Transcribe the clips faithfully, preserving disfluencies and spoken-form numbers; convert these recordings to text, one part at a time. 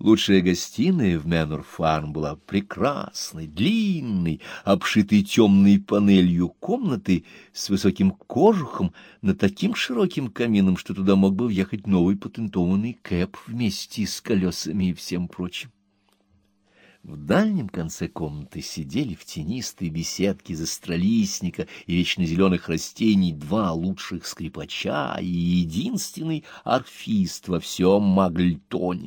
Лучшая гостиная в Мэннер-Фарм была прекрасной, длинной, обшитой темной панелью комнаты с высоким кожухом над таким широким камином, что туда мог бы въехать новый патентованный кэб вместе с колесами и всем прочим. В дальнем конце комнаты сидели в тенистой беседке из астролистника и вечно зеленых растений два лучших скрипача и единственный арфист во всем Магльтоне.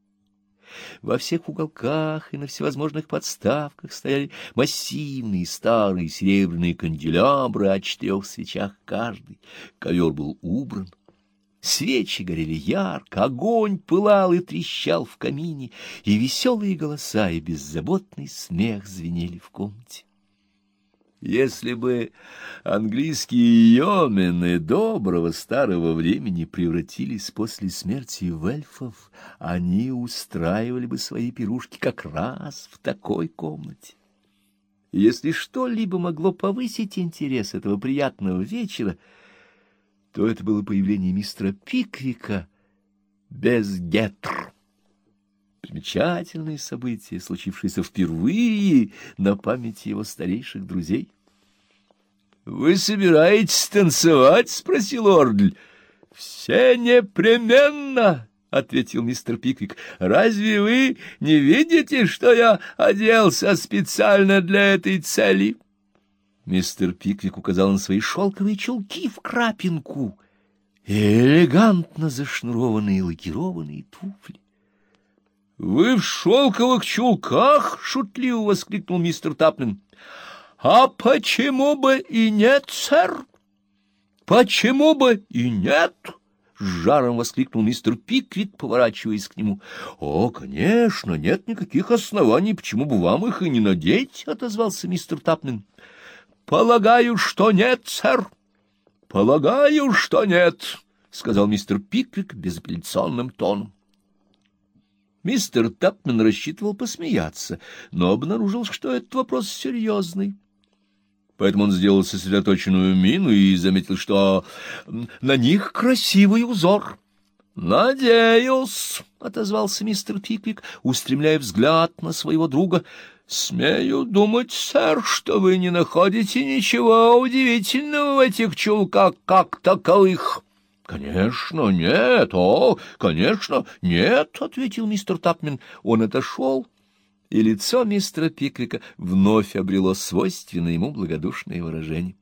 Во всех уголках и на всевозможных подставках стояли массивные старые серебряные канделябры о четырех свечах каждый. Ковер был убран. Свечи горели ярко, огонь пылал и трещал в камине, и веселые голоса и беззаботный смех звенели в комнате. Если бы английские йомены доброго старого времени превратились после смерти в эльфов, они устраивали бы свои пирушки как раз в такой комнате. Если что-либо могло повысить интерес этого приятного вечера, то это было появление мистера Пиквика без гетр. Примечательные события, случившиеся впервые на памяти его старейших друзей. — Вы собираетесь танцевать? — спросил Ордль. — Все непременно, — ответил мистер Пиквик. — Разве вы не видите, что я оделся специально для этой цели? Мистер Пиквик указал на свои шелковые чулки в крапинку и элегантно зашнурованные лакированные туфли. — Вы в шелковых чулках? — шутливо воскликнул мистер Тапмен. — А почему бы и нет, сэр? — Почему бы и нет? — с жаром воскликнул мистер Пиквик, поворачиваясь к нему. — О, конечно, нет никаких оснований, почему бы вам их и не надеть, — отозвался мистер Тапмен. — Полагаю, что нет, сэр. — Полагаю, что нет, — сказал мистер Пиквик безапелляционным тоном. Мистер Тапмен рассчитывал посмеяться, но обнаружил, что этот вопрос серьезный. Поэтому он сделал сосредоточенную мину и заметил, что на них красивый узор. — Надеюсь, — отозвался мистер Пиквик, устремляя взгляд на своего друга. — Смею думать, сэр, что вы не находите ничего удивительного в этих чулках как таковых. — Конечно, нет, о, конечно, нет, — ответил мистер Тапмен. Он отошел, и лицо мистера Пиквика вновь обрело свойственное ему благодушное выражение.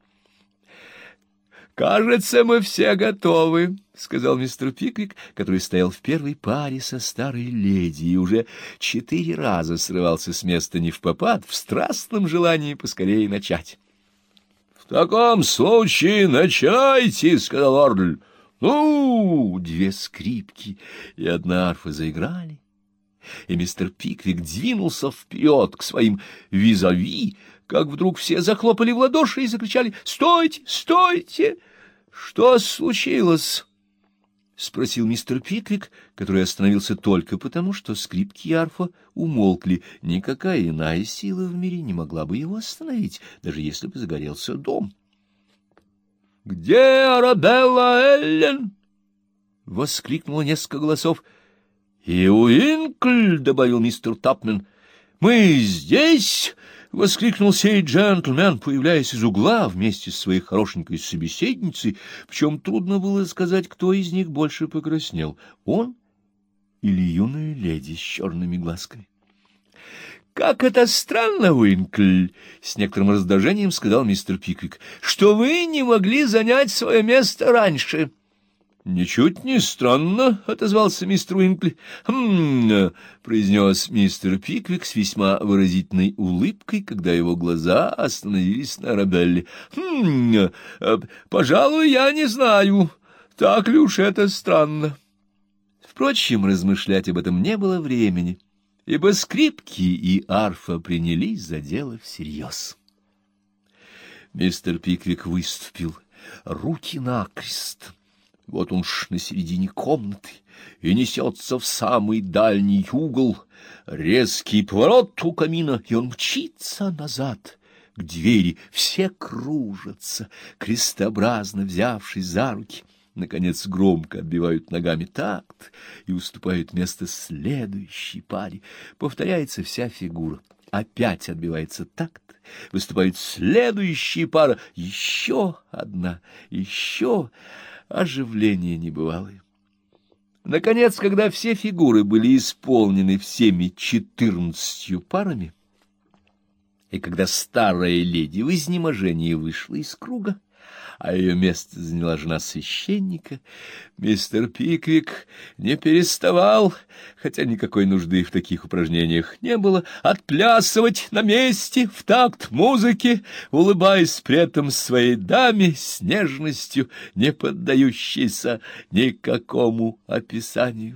— Кажется, мы все готовы, — сказал мистер Пиквик, который стоял в первой паре со старой леди и уже четыре раза срывался с места невпопад в страстном желании поскорее начать. — В таком случае начинайте, — сказал Ордль. — Ну, две скрипки и одна арфа заиграли, и мистер Пиквик двинулся вперед к своим визави, как вдруг все захлопали в ладоши и закричали: «Стойте! Стойте!» «Что случилось?» — спросил мистер Пиквик, который остановился только потому, что скрипки и арфа умолкли. Никакая иная сила в мире не могла бы его остановить, даже если бы загорелся дом. «Где Арабелла Эллен?» — воскликнуло несколько голосов. «И Уинкль», — добавил мистер Тапмен. «Мы здесь!» — воскликнул сей джентльмен, появляясь из угла вместе с своей хорошенькой собеседницей, причем трудно было сказать, кто из них больше покраснел, он или юная леди с черными глазками. «Как это странно, Уинкль!» — с некоторым раздражением сказал мистер Пиквик, — «что вы не могли занять свое место раньше». «Ничуть не странно», — отозвался мистер Уинкль. «Хм...» — произнес мистер Пиквик с весьма выразительной улыбкой, когда его глаза остановились на Арабелле. «Хм... Пожалуй, я не знаю, так ли уж это странно». Впрочем, размышлять об этом не было времени, ибо скрипки и арфа принялись за дело всерьез. Мистер Пиквик выступил, руки накрест. Вот он ж на середине комнаты и несется в самый дальний угол. Резкий поворот у камина, и он мчится назад к двери. Все кружатся, крестообразно взявшись за руки. наконец громко отбивают ногами такт и уступают место следующей паре. Повторяется вся фигура. Опять отбивается такт, выступает следующая пара, еще одна, еще оживление небывалое. Наконец, когда все фигуры были исполнены всеми четырнадцатью парами, и когда старая леди в изнеможении вышла из круга, а ее место заняла жена священника, мистер Пиквик не переставал, хотя никакой нужды в таких упражнениях не было, отплясывать на месте в такт музыки, улыбаясь при этом своей даме с нежностью, не поддающейся никакому описанию.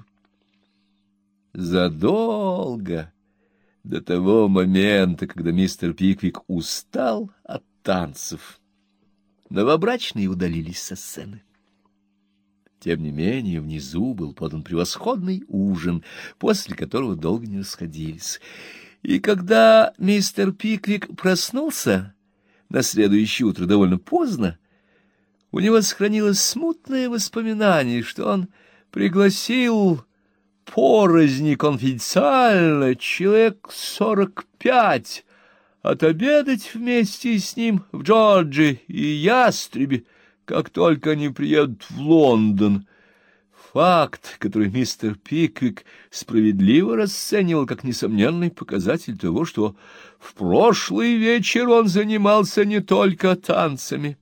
Задолго до того момента, когда мистер Пиквик устал от танцев, новобрачные удалились со сцены. Тем не менее, внизу был подан превосходный ужин, после которого долго не расходились. И когда мистер Пиквик проснулся на следующее утро довольно поздно, у него сохранилось смутное воспоминание, что он пригласил порознь конфиденциально человек сорок пять отобедать вместе с ним в Джорджи и Ястребе, как только они приедут в Лондон. Факт, который мистер Пиквик справедливо расценивал как несомненный показатель того, что в прошлый вечер он занимался не только танцами.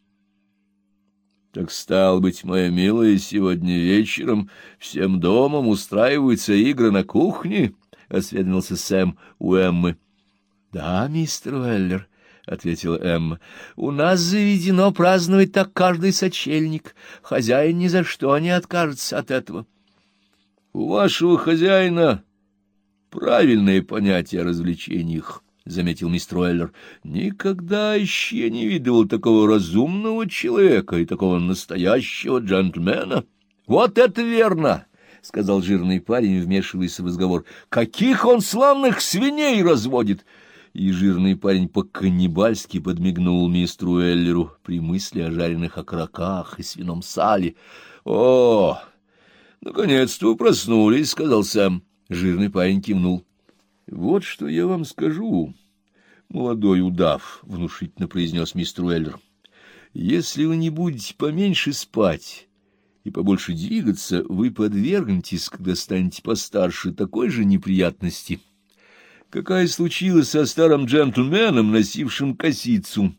Так, стало быть, моя милая, сегодня вечером всем домом устраиваются игры на кухне, — осведомился Сэм у Эммы. — Да, мистер Уэллер, — ответила Эмма, — у нас заведено праздновать так каждый сочельник. Хозяин ни за что не откажется от этого. — У вашего хозяина правильное понятие о развлечениях, — заметил мистер Уэллер. — Никогда еще я не видел такого разумного человека и такого настоящего джентльмена. — Вот это верно! — сказал жирный парень, вмешиваясь в разговор. — Каких он славных свиней разводит! И жирный парень по-каннибальски подмигнул мистеру Уэллеру при мысли о жареных окороках и свином сале. — О, наконец-то вы проснулись, — сказал Сэм. Жирный парень кивнул. — Вот что я вам скажу, молодой удав, — внушительно произнес мистер Уэллер. — Если вы не будете поменьше спать и побольше двигаться, вы подвергнетесь, когда станете постарше, такой же неприятности, какая случилась со старым джентльменом, носившим косицу.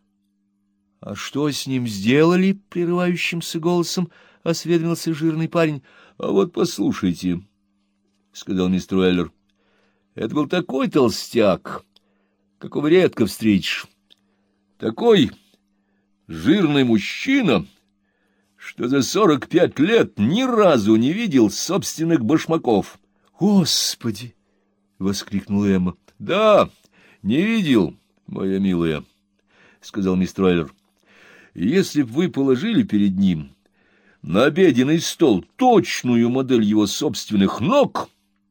— А что с ним сделали? — прерывающимся голосом осведомился жирный парень. — А вот послушайте, — сказал мистер Уэллер. — Это был такой толстяк, какого редко встретишь. Такой жирный мужчина, что за сорок пять лет ни разу не видел собственных башмаков. — Господи! — воскликнула Эмма. — Да, не видел, моя милая, — сказал мистер Уэллер. — Если б вы положили перед ним на обеденный стол точную модель его собственных ног,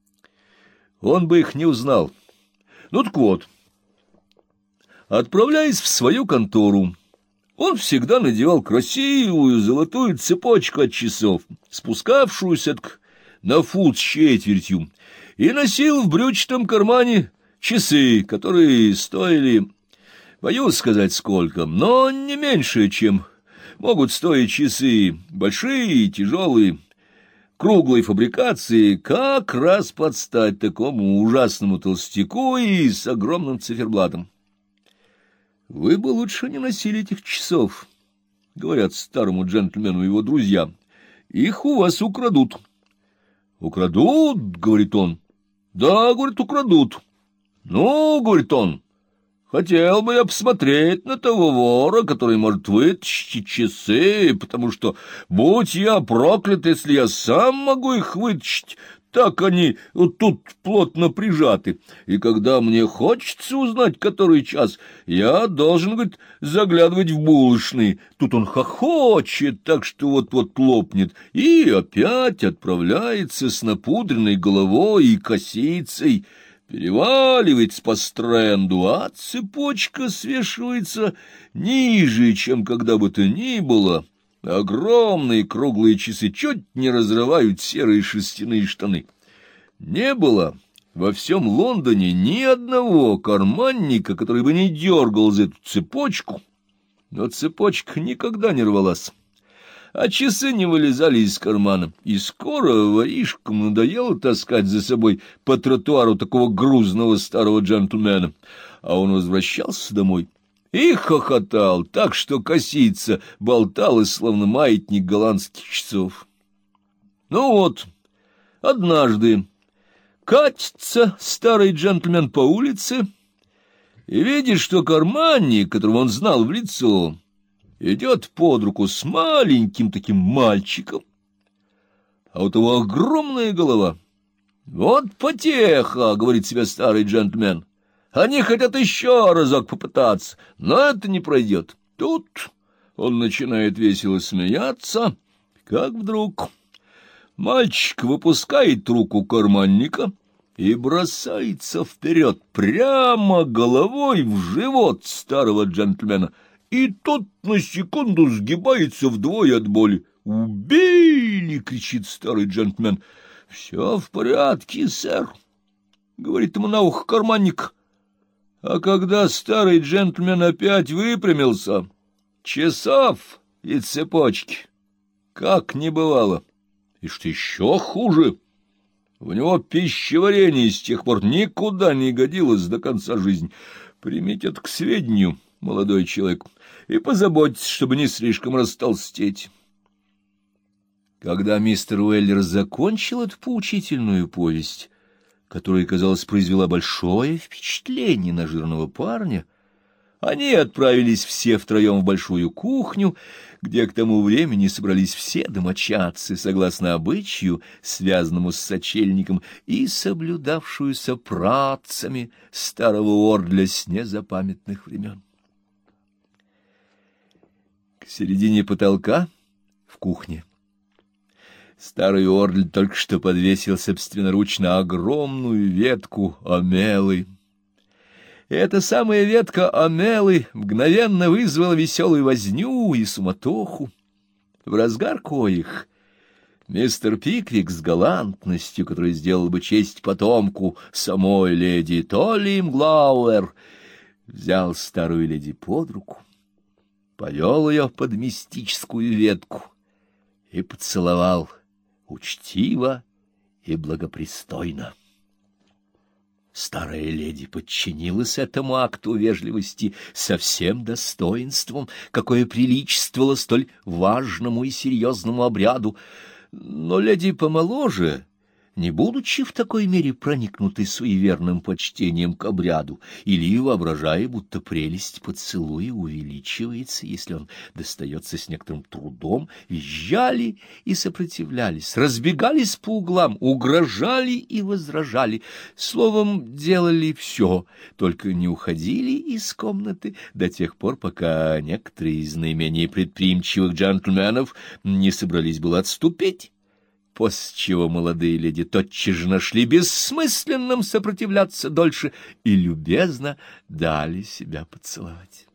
он бы их не узнал. Ну так вот, отправляясь в свою контору, он всегда надевал красивую золотую цепочку от часов, спускавшуюся на фут с четвертью, и носил в брючном кармане часы, которые стоили, боюсь сказать сколько, но не меньше, чем могут стоить часы, большие, тяжелые, круглой фабрикации, как раз под стать такому ужасному толстяку и с огромным циферблатом. Вы бы лучше не носили этих часов, — говорят старому джентльмену его друзья. Их у вас украдут. — Украдут, — говорит он. — Да, — говорит, — украдут. — Ну, — говорит он, — хотел бы я посмотреть на того вора, который может вытащить часы, потому что, будь я проклят, если я сам могу их вытащить, так они вот тут плотно прижаты, и когда мне хочется узнать, который час, я должен, говорит, заглядывать в булочные. Тут он хохочет, так что вот-вот лопнет, и опять отправляется с напудренной головой и косицей, переваливается по стренду, а цепочка свешивается ниже, чем когда бы то ни было. Огромные круглые часы чуть не разрывают серые шерстяные штаны. Не было во всем Лондоне ни одного карманника, который бы не дергал за эту цепочку, но цепочка никогда не рвалась, а часы не вылезали из кармана, и скоро воришкам надоело таскать за собой по тротуару такого грузного старого джентльмена, а он возвращался домой и хохотал так, что косица болталась, словно маятник голландских часов. Ну вот, однажды катится старый джентльмен по улице и видит, что карманник, которого он знал в лицо, идет под руку с маленьким таким мальчиком, а у того огромная голова. «Вот потеха», — говорит себе старый джентльмен, — «они хотят еще разок попытаться, но это не пройдет». Тут он начинает весело смеяться, как вдруг мальчик выпускает руку карманника и бросается вперед прямо головой в живот старого джентльмена, и тот на секунду сгибается вдвое от боли. «Убили!» — кричит старый джентльмен. «Все в порядке, сэр», — говорит ему на ухо карманник. А когда старый джентльмен опять выпрямился, часов и цепочки как не бывало. И что еще хуже, у него пищеварение с тех пор никуда не годилось до конца жизни. Примите это к сведению, молодой человек, и позаботьтесь, чтобы не слишком растолстеть. Когда мистер Уэллер закончил эту поучительную повесть, которая, казалось, произвела большое впечатление на жирного парня, они отправились все втроем в большую кухню, где к тому времени собрались все домочадцы, согласно обычаю, связанному с сочельником и соблюдавшуюся працами старого Ордля с незапамятных времен. К середине потолка в кухне старый Ордль только что подвесил собственноручно огромную ветку омелы. Эта самая ветка омелы мгновенно вызвала веселую возню и суматоху. В разгар коих мистер Пиквик с галантностью, которая сделала бы честь потомку самой леди Толли Мглауэр, взял старую леди под руку, повел ее под мистическую ветку и поцеловал учтиво и благопристойно. Старая леди подчинилась этому акту вежливости со всем достоинством, какое приличествовало столь важному и серьезному обряду, но леди помоложе, не будучи в такой мере проникнутой суеверным почтением к обряду или воображая, будто прелесть поцелуя увеличивается, если он достается с некоторым трудом, визжали и сопротивлялись, разбегались по углам, угрожали и возражали, словом, делали все, только не уходили из комнаты до тех пор, пока некоторые из наименее предприимчивых джентльменов не собрались было отступить. После чего молодые леди тотчас же нашли бессмысленным сопротивляться дольше и любезно дали себя поцеловать.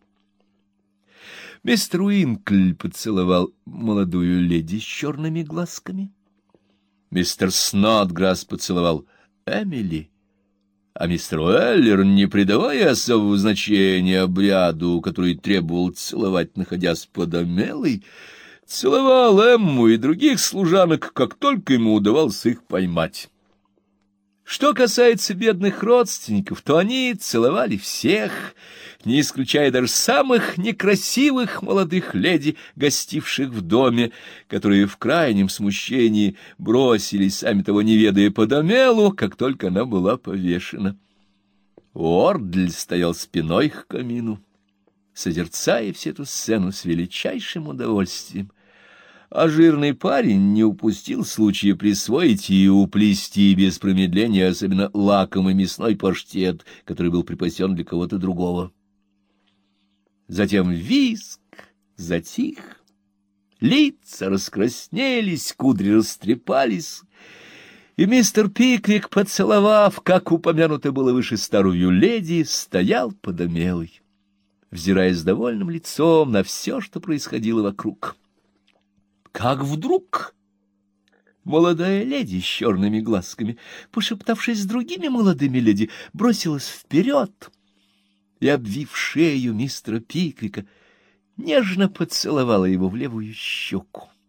Мистер Уинкль поцеловал молодую леди с черными глазками. Мистер Снодграсс поцеловал Эмили, а мистер Уэллер, не придавая особого значения обряду, который требовал целовать, находясь под омелой, целовал Эмму и других служанок, как только ему удавалось их поймать. Что касается бедных родственников, то они целовали всех, не исключая даже самых некрасивых молодых леди, гостивших в доме, которые в крайнем смущении бросились, сами того не ведая, под омелу, как только она была повешена. Ордль стоял спиной к камину, созерцая всю эту сцену с величайшим удовольствием, а жирный парень не упустил случая присвоить и уплести без промедления особенно лакомый мясной паштет, который был припасен для кого-то другого. Затем визг затих, лица раскраснелись, кудри растрепались, и мистер Пиквик, поцеловав, как упомянуто было выше, старую леди, стоял под омелой, взирая с довольным лицом на все, что происходило вокруг. как вдруг молодая леди с черными глазками, пошептавшись с другими молодыми леди, бросилась вперед и, обвив шею мистера Пиквика, нежно поцеловала его в левую щеку.